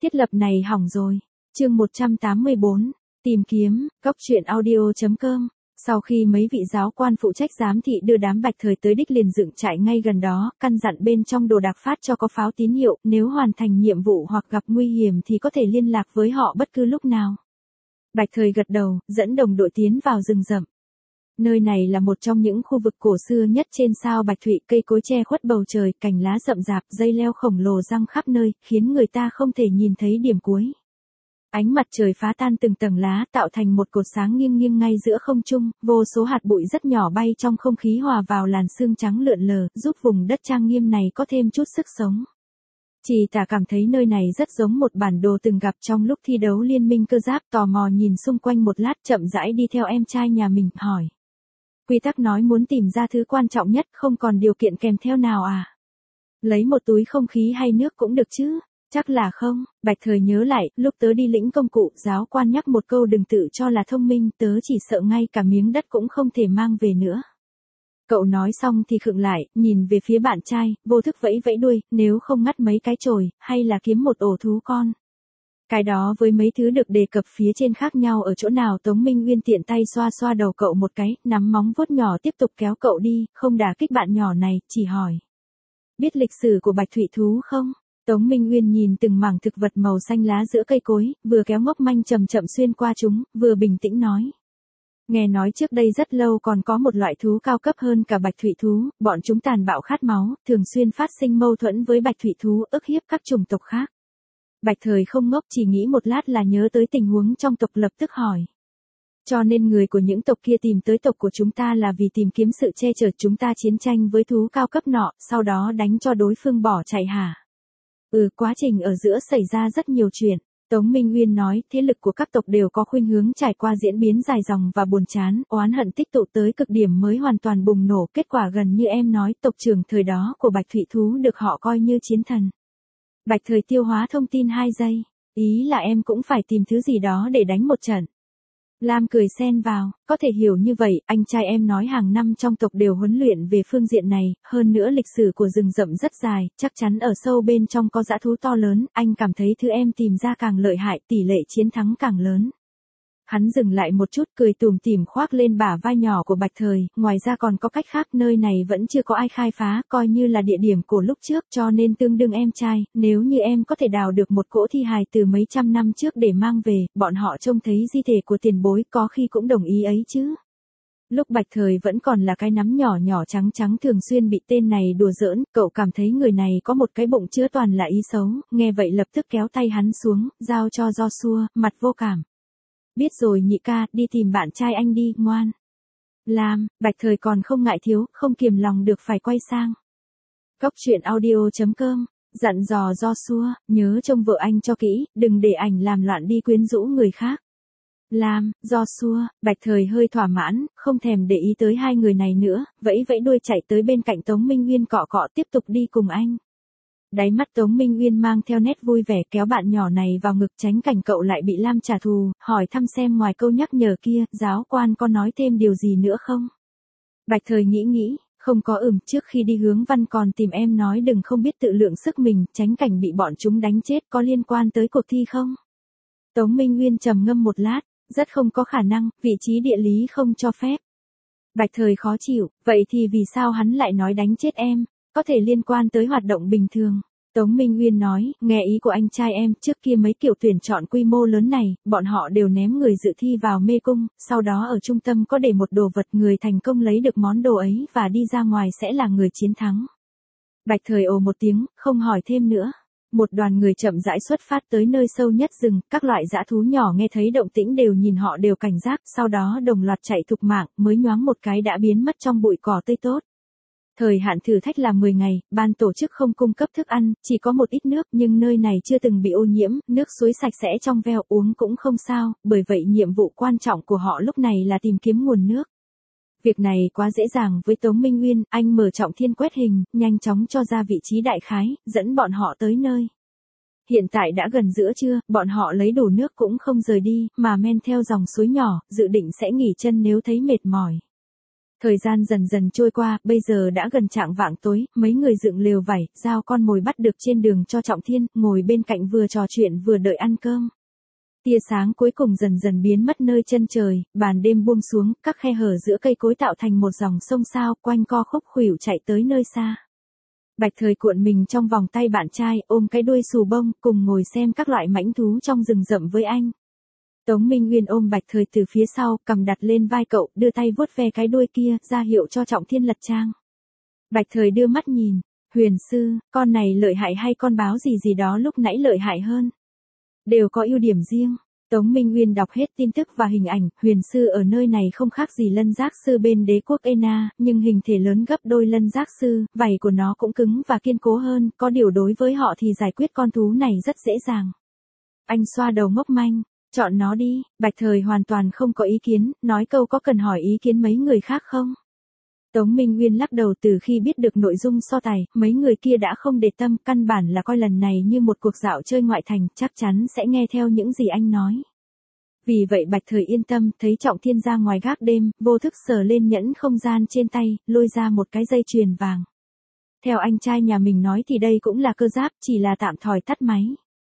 Thiết lập này hỏng rồi. Chương 184, tìm kiếm, Cốc truyện audio.com. Sau khi mấy vị giáo quan phụ trách giám thị đưa đám Bạch Thời tới đích liền dựng trại ngay gần đó, căn dặn bên trong đồ đạc phát cho có pháo tín hiệu, nếu hoàn thành nhiệm vụ hoặc gặp nguy hiểm thì có thể liên lạc với họ bất cứ lúc nào. Bạch Thời gật đầu, dẫn đồng đội tiến vào rừng rậm. Nơi này là một trong những khu vực cổ xưa nhất trên sao Bạch Thụy, cây cối che khuất bầu trời, cành lá rậm rạp, dây leo khổng lồ giăng khắp nơi, khiến người ta không thể nhìn thấy điểm cuối. Ánh mặt trời phá tan từng tầng lá, tạo thành một cột sáng nghiêng nghiêng ngay giữa không trung, vô số hạt bụi rất nhỏ bay trong không khí hòa vào làn sương trắng lượn lờ, giúp vùng đất trang nghiêm này có thêm chút sức sống. Chị Tả cảm thấy nơi này rất giống một bản đồ từng gặp trong lúc thi đấu liên minh cơ giáp, tò mò nhìn xung quanh một lát, chậm rãi đi theo em trai nhà mình, hỏi. Quy tắc nói muốn tìm ra thứ quan trọng nhất, không còn điều kiện kèm theo nào à? Lấy một túi không khí hay nước cũng được chứ? Chắc là không. Bạch Thời nhớ lại, lúc tớ đi lĩnh công cụ, giáo quan nhắc một câu đừng tự cho là thông minh, tớ chỉ sợ ngay cả miếng đất cũng không thể mang về nữa. Cậu nói xong thì khựng lại, nhìn về phía bạn trai, vô thức vẫy vẫy đuôi, nếu không ngắt mấy cái chồi, hay là kiếm một ổ thú con. Cái đó với mấy thứ được đề cập phía trên khác nhau ở chỗ nào? Tống Minh Uyên tiện tay xoa xoa đầu cậu một cái, nắm móng vuốt nhỏ tiếp tục kéo cậu đi, không đả kích bạn nhỏ này, chỉ hỏi. Biết lịch sử của Bạch Thụy thú không? Tống Minh Uyên nhìn từng mảng thực vật màu xanh lá giữa cây cối, vừa kéo ngốc manh chậm chậm xuyên qua chúng, vừa bình tĩnh nói. Nghe nói trước đây rất lâu còn có một loại thú cao cấp hơn cả Bạch Thụy thú, bọn chúng tàn bạo khát máu, thường xuyên phát sinh mâu thuẫn với Bạch Thụy thú, ức hiếp các chủng tộc khác. Bạch Thời không ngốc, chỉ nghĩ một lát là nhớ tới tình huống trong tộc, lập tức hỏi. Cho nên người của những tộc kia tìm tới tộc của chúng ta là vì tìm kiếm sự che chở chúng ta chiến tranh với thú cao cấp nọ, sau đó đánh cho đối phương bỏ chạy hả? Quá trình ở giữa xảy ra rất nhiều chuyện. Tống Minh Uyên nói, thế lực của các tộc đều có khuynh hướng trải qua diễn biến dài dòng và buồn chán, oán hận tích tụ tới cực điểm mới hoàn toàn bùng nổ, kết quả gần như em nói, tộc trưởng thời đó của Bạch Thụy thú được họ coi như chiến thần. Bạch Thời tiêu hóa thông tin 2 giây, ý là em cũng phải tìm thứ gì đó để đánh một trận. Lam cười xen vào, có thể hiểu như vậy, anh trai em nói hàng năm trong tộc đều huấn luyện về phương diện này, hơn nữa lịch sử của rừng rậm rất dài, chắc chắn ở sâu bên trong có dã thú to lớn, anh cảm thấy thứ em tìm ra càng lợi hại, tỷ lệ chiến thắng càng lớn. Hắn dừng lại một chút, cười tủm tỉm khoác lên bả vai nhỏ của Bạch Thời, ngoài ra còn có cách khác, nơi này vẫn chưa có ai khai phá, coi như là địa điểm của lúc trước, cho nên tương đương em trai, nếu như em có thể đào được một cỗ thi hài từ mấy trăm năm trước để mang về, bọn họ trông thấy di thể của tiền bối có khi cũng đồng ý ấy chứ. Lúc Bạch Thời vẫn còn là cái nắm nhỏ nhỏ trắng trắng thường xuyên bị tên này đùa giỡn, cậu cảm thấy người này có một cái bụng chứa toàn là ý xấu, nghe vậy lập tức kéo tay hắn xuống, giao cho Joshua, mặt vô cảm. Biết rồi nhị ca, đi tìm bạn trai anh đi, ngoan. Làm, Bạch Thời còn không ngại thiếu, không kiềm lòng được phải quay sang. Cốc truyện audio.com, dặn dò Joshua, nhớ trông vợ anh cho kỹ, đừng để ảnh làm loạn đi quyến rũ người khác. Làm, Joshua, Bạch Thời hơi thỏa mãn, không thèm để ý tới hai người này nữa, vẫy vẫy đuôi chạy tới bên cạnh Tống Minh Uyên cọ cọ tiếp tục đi cùng anh. Đáy mắt Tống Minh Uyên mang theo nét vui vẻ, kéo bạn nhỏ này vào ngực tránh cảnh cậu lại bị Lam trả thù, hỏi thăm xem ngoài câu nhắc nhở kia, giáo quan có nói thêm điều gì nữa không? Bạch Thời nghĩ, không có, trước khi đi hướng Văn còn tìm em nói đừng không biết tự lượng sức mình, tránh cảnh bị bọn chúng đánh chết, có liên quan tới cuộc thi không? Tống Minh Uyên trầm ngâm một lát, rất không có khả năng, vị trí địa lý không cho phép. Bạch Thời khó chịu, vậy thì vì sao hắn lại nói đánh chết em? Có thể liên quan tới hoạt động bình thường. Tống Minh Uyên nói, nghe ý của anh trai em, trước kia mấy kiểu tuyển chọn quy mô lớn này, bọn họ đều ném người dự thi vào mê cung, sau đó ở trung tâm có để một đồ vật, người thành công lấy được món đồ ấy và đi ra ngoài sẽ là người chiến thắng. Bạch Thời ồ một tiếng, không hỏi thêm nữa. Một đoàn người chậm rãi xuất phát tới nơi sâu nhất rừng, các loại dã thú nhỏ nghe thấy động tĩnh đều nhìn họ đều cảnh giác, sau đó đồng loạt chạy thục mạng, mới nhoáng một cái đã biến mất trong bụi cỏ tươi tốt. Thời hạn thử thách là 10 ngày, ban tổ chức không cung cấp thức ăn, chỉ có một ít nước, nhưng nơi này chưa từng bị ô nhiễm, nước suối sạch sẽ trong veo, uống cũng không sao, bởi vậy nhiệm vụ quan trọng của họ lúc này là tìm kiếm nguồn nước. Việc này quá dễ dàng với Tống Minh Uyên, anh mở trọng thiên quét hình, nhanh chóng cho ra vị trí đại khái, dẫn bọn họ tới nơi. Hiện tại đã gần giữa trưa, bọn họ lấy đủ nước cũng không rời đi, mà men theo dòng suối nhỏ, dự định sẽ nghỉ chân nếu thấy mệt mỏi. Thời gian dần dần trôi qua, bây giờ đã gần chạng vạng tối, mấy người dựng lều vải, giao con mồi bắt được trên đường cho Trọng Thiên, ngồi bên cạnh vừa trò chuyện vừa đợi ăn cơm. Tia sáng cuối cùng dần dần biến mất nơi chân trời, bàn đêm buông xuống, các khe hở giữa cây cối tạo thành một dòng sông sao, quanh co khúc khuỷu chạy tới nơi xa. Bạch Thời cuộn mình trong vòng tay bạn trai, ôm cái đuôi xù bông, cùng ngồi xem các loại mãnh thú trong rừng rậm với anh. Tống Minh Nguyên ôm Bạch Thời từ phía sau, cầm đặt lên vai cậu, đưa tay vuốt ve cái đuôi kia, ra hiệu cho Trọng Thiên lật trang. Bạch Thời đưa mắt nhìn, Huyền sư, con này lợi hại hay con báo gì gì đó lúc nãy lợi hại hơn? Đều có ưu điểm riêng. Tống Minh Nguyên đọc hết tin tức và hình ảnh, huyền sư ở nơi này không khác gì lân giác sư bên đế quốc Ena, nhưng hình thể lớn gấp đôi lân giác sư, vảy của nó cũng cứng và kiên cố hơn, có điều đối với họ thì giải quyết con thú này rất dễ dàng. Anh xoa đầu ngốc manh, chọn nó đi. Bạch Thời hoàn toàn không có ý kiến, nói câu có cần hỏi ý kiến mấy người khác không? Tống Minh Nguyên lắc đầu, từ khi biết được nội dung so tài, mấy người kia đã không để tâm, căn bản là coi lần này như một cuộc dạo chơi ngoại thành, chắc chắn sẽ nghe theo những gì anh nói. Vì vậy Bạch Thời yên tâm, thấy Trọng Thiên ra ngoài gác đêm, vô thức sờ lên nhẫn không gian trên tay, lôi ra một cái dây chuyền vàng. Theo anh trai nhà mình nói thì đây cũng là cơ giáp, chỉ là tạm thời tắt máy.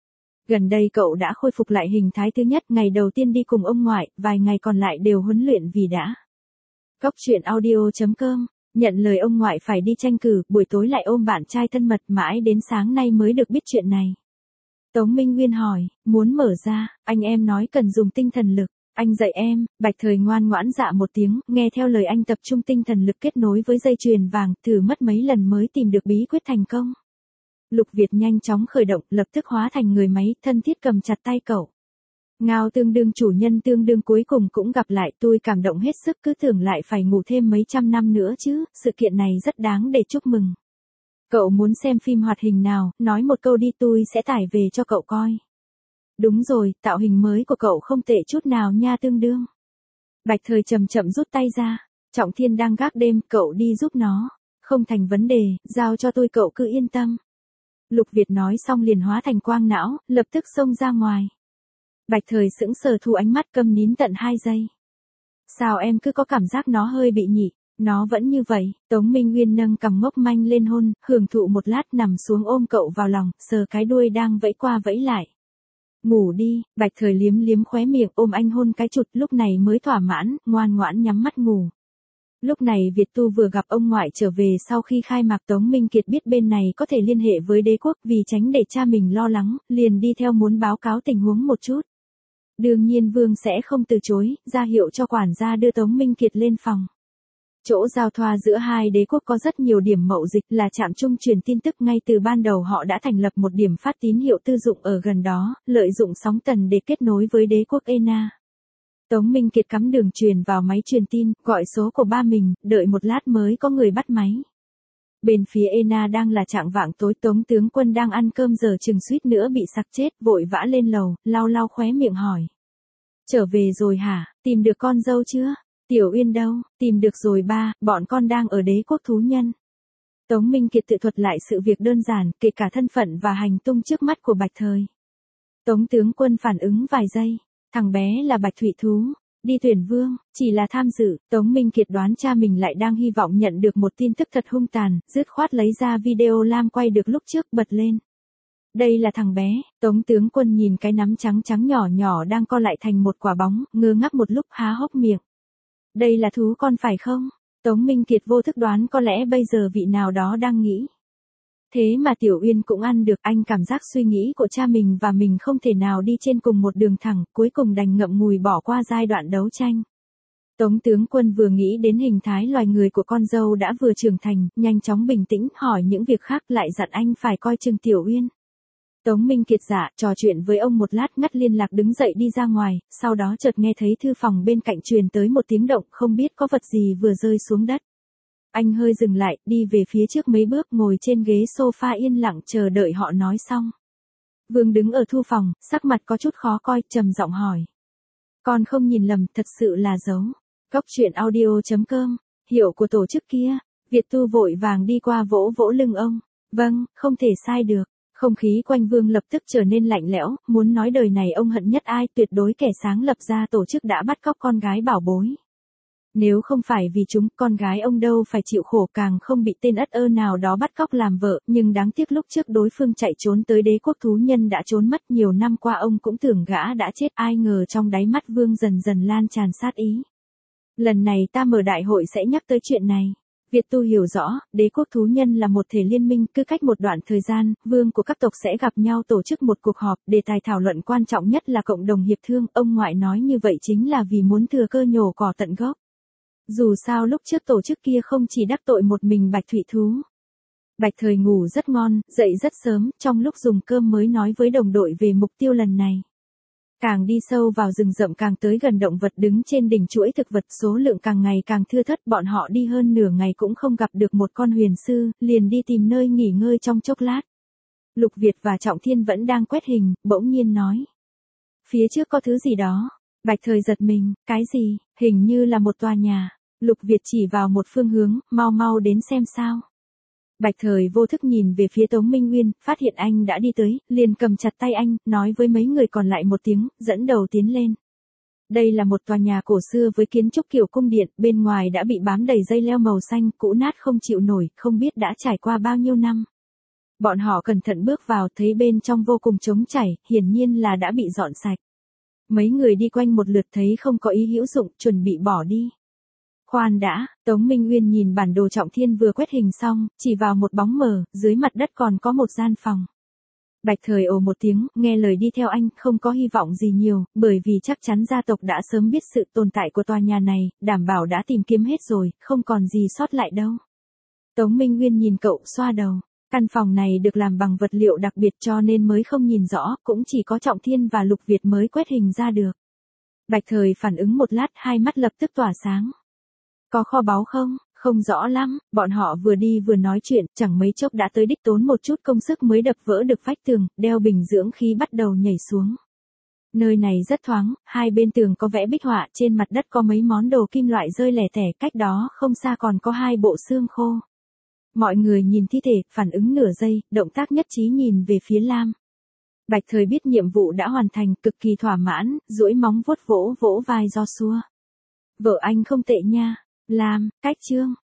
Gần đây cậu đã khôi phục lại hình thái thứ nhất, ngày đầu tiên đi cùng ông ngoại, vài ngày còn lại đều huấn luyện vì đã. Cóc truyện audio.com, nhận lời ông ngoại phải đi tranh cử, buổi tối lại ôm bạn trai thân mật, mãi đến sáng nay mới được biết chuyện này. Tống Minh Nguyên hỏi, muốn mở ra, anh em nói cần dùng tinh thần lực, anh dạy em. Bạch Thời ngoan ngoãn dạ một tiếng, nghe theo lời anh tập trung tinh thần lực kết nối với dây chuyền vàng, thử mất mấy lần mới tìm được bí quyết thành công. Lục Việt nhanh chóng khởi động, lập tức hóa thành người máy, thân thiết cầm chặt tay cậu. Ngao tương đương chủ nhân tương đương cuối cùng cũng gặp lại, tôi cảm động hết sức, cứ tưởng lại phải ngủ thêm mấy trăm năm nữa chứ, sự kiện này rất đáng để chúc mừng. Cậu muốn xem phim hoạt hình nào, nói một câu đi tôi sẽ tải về cho cậu coi. Đúng rồi, tạo hình mới của cậu không tệ chút nào nha tương đương. Bạch Thời chậm chậm rút tay ra, Trọng Thiên đang gác đêm, cậu đi giúp nó. Không thành vấn đề, giao cho tôi cậu cứ yên tâm. Lục Việt nói xong liền hóa thành quang não, lập tức xông ra ngoài. Bạch Thời sững sờ thu ánh mắt, câm nín tận 2 giây. Sao em cứ có cảm giác nó hơi bị nhỉ? Nó vẫn như vậy. Tống Minh Nguyên nâng cằm ngốc manh lên hôn, hưởng thụ một lát, nằm xuống ôm cậu vào lòng, sờ cái đuôi đang vẫy qua vẫy lại. Ngủ đi. Bạch Thời liếm liếm khóe miệng, ôm anh hôn cái chụt, lúc này mới thỏa mãn, ngoan ngoãn nhắm mắt ngủ. Lúc này Việt Tu vừa gặp ông ngoại trở về sau khi khai mạc. Tống Minh Kiệt biết bên này có thể liên hệ với đế quốc, vì tránh để cha mình lo lắng, liền đi theo muốn báo cáo tình huống một chút. Đương nhiên Vương sẽ không từ chối, ra hiệu cho quản gia đưa Tống Minh Kiệt lên phòng. Chỗ giao thoa giữa hai đế quốc có rất nhiều điểm mậu dịch, là trạm trung truyền tin tức, ngay từ ban đầu họ đã thành lập một điểm phát tín hiệu tư dụng ở gần đó, lợi dụng sóng tần để kết nối với đế quốc Ena. Tống Minh Kiệt cắm đường truyền vào máy truyền tin, gọi số của ba mình, đợi một lát mới có người bắt máy. Bên phía Ena đang là trạng vạng tối, Tống tướng quân đang ăn cơm giờ chừng suýt nữa bị sặc chết, vội vã lên lầu, lau lau khóe miệng hỏi. Trở về rồi hả, tìm được con dâu chưa? Tiểu Uyên đâu? Tìm được rồi ba, bọn con đang ở đế quốc thú nhân. Tống Minh Kiệt tự thuật lại sự việc đơn giản, kể cả thân phận và hành tung trước mắt của Bạch Thời. Tống tướng quân phản ứng vài giây, thằng bé là Bạch Thụy Thú, đi tuyển vương, chỉ là tham dự. Tống Minh Kiệt đoán cha mình lại đang hy vọng nhận được một tin tức thật hung tàn, dứt khoát lấy ra video lam quay được lúc trước, bật lên. Đây là thằng bé. Tống tướng quân nhìn cái nắm trắng trắng nhỏ nhỏ đang co lại thành một quả bóng, ngơ ngác một lúc há hốc miệng. Đây là thú con phải không? Tống Minh Kiệt vô thức đoán có lẽ bây giờ vị nào đó đang nghĩ. Thế mà Tiểu Uyên cũng ăn được, anh cảm giác suy nghĩ của cha mình và mình không thể nào đi trên cùng một đường thẳng, cuối cùng đành ngậm ngùi bỏ qua giai đoạn đấu tranh. Tống tướng quân vừa nghĩ đến hình thái loài người của con dâu đã vừa trưởng thành, nhanh chóng bình tĩnh, hỏi những việc khác, lại dặn anh phải coi chừng Tiểu Uyên. Tống Minh Kiệt dạ, trò chuyện với ông một lát, ngắt liên lạc đứng dậy đi ra ngoài, sau đó chợt nghe thấy thư phòng bên cạnh truyền tới một tiếng động, không biết có vật gì vừa rơi xuống đất. Anh hơi dừng lại, đi về phía trước mấy bước, ngồi trên ghế sofa yên lặng chờ đợi họ nói xong. Vương đứng ở thư phòng, sắc mặt có chút khó coi, trầm giọng hỏi. Con không nhìn lầm, thật sự là dấu. Cóc truyện audio.com, hiệu của tổ chức kia. Việt Tu vội vàng đi qua vỗ vỗ lưng ông. Vâng, không thể sai được. Không khí quanh Vương lập tức trở nên lạnh lẽo, muốn nói đời này ông hận nhất ai, tuyệt đối kẻ sáng lập ra tổ chức đã bắt cóc con gái bảo bối. Nếu không phải vì chúng, con gái ông đâu phải chịu khổ, càng không bị tên ất ơ nào đó bắt cóc làm vợ, nhưng đáng tiếc lúc trước đối phương chạy trốn tới đế quốc thú nhân đã trốn mất, nhiều năm qua ông cũng tưởng gã đã chết, ai ngờ trong đáy mắt Vương dần dần lan tràn sát ý. Lần này ta mở đại hội sẽ nhắc tới chuyện này. Việt Tu hiểu rõ, đế quốc thú nhân là một thể liên minh, cứ cách một đoạn thời gian, vương của các tộc sẽ gặp nhau tổ chức một cuộc họp, đề tài thảo luận quan trọng nhất là cộng đồng hiệp thương, ông ngoại nói như vậy chính là vì muốn thừa cơ nhổ cỏ tận gốc. Dù sao lúc trước tổ chức kia không chỉ đắc tội một mình Bạch Thụy Thú. Bạch Thời ngủ rất ngon, dậy rất sớm, trong lúc dùng cơm mới nói với đồng đội về mục tiêu lần này. Càng đi sâu vào rừng rậm càng tới gần động vật đứng trên đỉnh chuỗi thực vật, số lượng càng ngày càng thưa thớt, bọn họ đi hơn nửa ngày cũng không gặp được một con huyền sư, liền đi tìm nơi nghỉ ngơi trong chốc lát. Lục Việt và Trọng Thiên vẫn đang quét hình, bỗng nhiên nói. Phía trước có thứ gì đó. Bạch Thời giật mình, cái gì, hình như là một tòa nhà. Lục Việt chỉ vào một phương hướng, mau mau đến xem sao. Bạch Thời vô thức nhìn về phía Tống Minh Nguyên, phát hiện anh đã đi tới, liền cầm chặt tay anh, nói với mấy người còn lại một tiếng, dẫn đầu tiến lên. Đây là một tòa nhà cổ xưa với kiến trúc kiểu cung điện, bên ngoài đã bị bám đầy dây leo màu xanh, cũ nát không chịu nổi, không biết đã trải qua bao nhiêu năm. Bọn họ cẩn thận bước vào, thấy bên trong vô cùng trống trải, hiển nhiên là đã bị dọn sạch. Mấy người đi quanh một lượt thấy không có ý hữu dụng, chuẩn bị bỏ đi. Khoan đã, Tống Minh Nguyên nhìn bản đồ Trọng Thiên vừa quét hình xong, chỉ vào một bóng mờ, dưới mặt đất còn có một gian phòng. Bạch Thời ồ một tiếng, nghe lời đi theo anh, không có hy vọng gì nhiều, bởi vì chắc chắn gia tộc đã sớm biết sự tồn tại của tòa nhà này, đảm bảo đã tìm kiếm hết rồi, không còn gì sót lại đâu. Tống Minh Nguyên nhìn cậu, xoa đầu. Căn phòng này được làm bằng vật liệu đặc biệt cho nên mới không nhìn rõ, cũng chỉ có Trọng Thiên và Lục Việt mới quét hình ra được. Bạch Thời phản ứng một lát, hai mắt lập tức tỏa sáng. Có kho báu không? Không rõ lắm, bọn họ vừa đi vừa nói chuyện, chẳng mấy chốc đã tới đích, tốn một chút công sức mới đập vỡ được vách tường, đeo bình dưỡng khí bắt đầu nhảy xuống. Nơi này rất thoáng, hai bên tường có vẽ bích họa, trên mặt đất có mấy món đồ kim loại rơi lẻ tẻ, cách đó không xa còn có hai bộ xương khô. Mọi người nhìn thi thể, phản ứng nửa giây, động tác nhất trí nhìn về phía Lam. Bạch Thời biết nhiệm vụ đã hoàn thành, cực kỳ thỏa mãn, duỗi móng vuốt vỗ vỗ vai Joshua. Vợ anh không tệ nha. Lam, cách chương.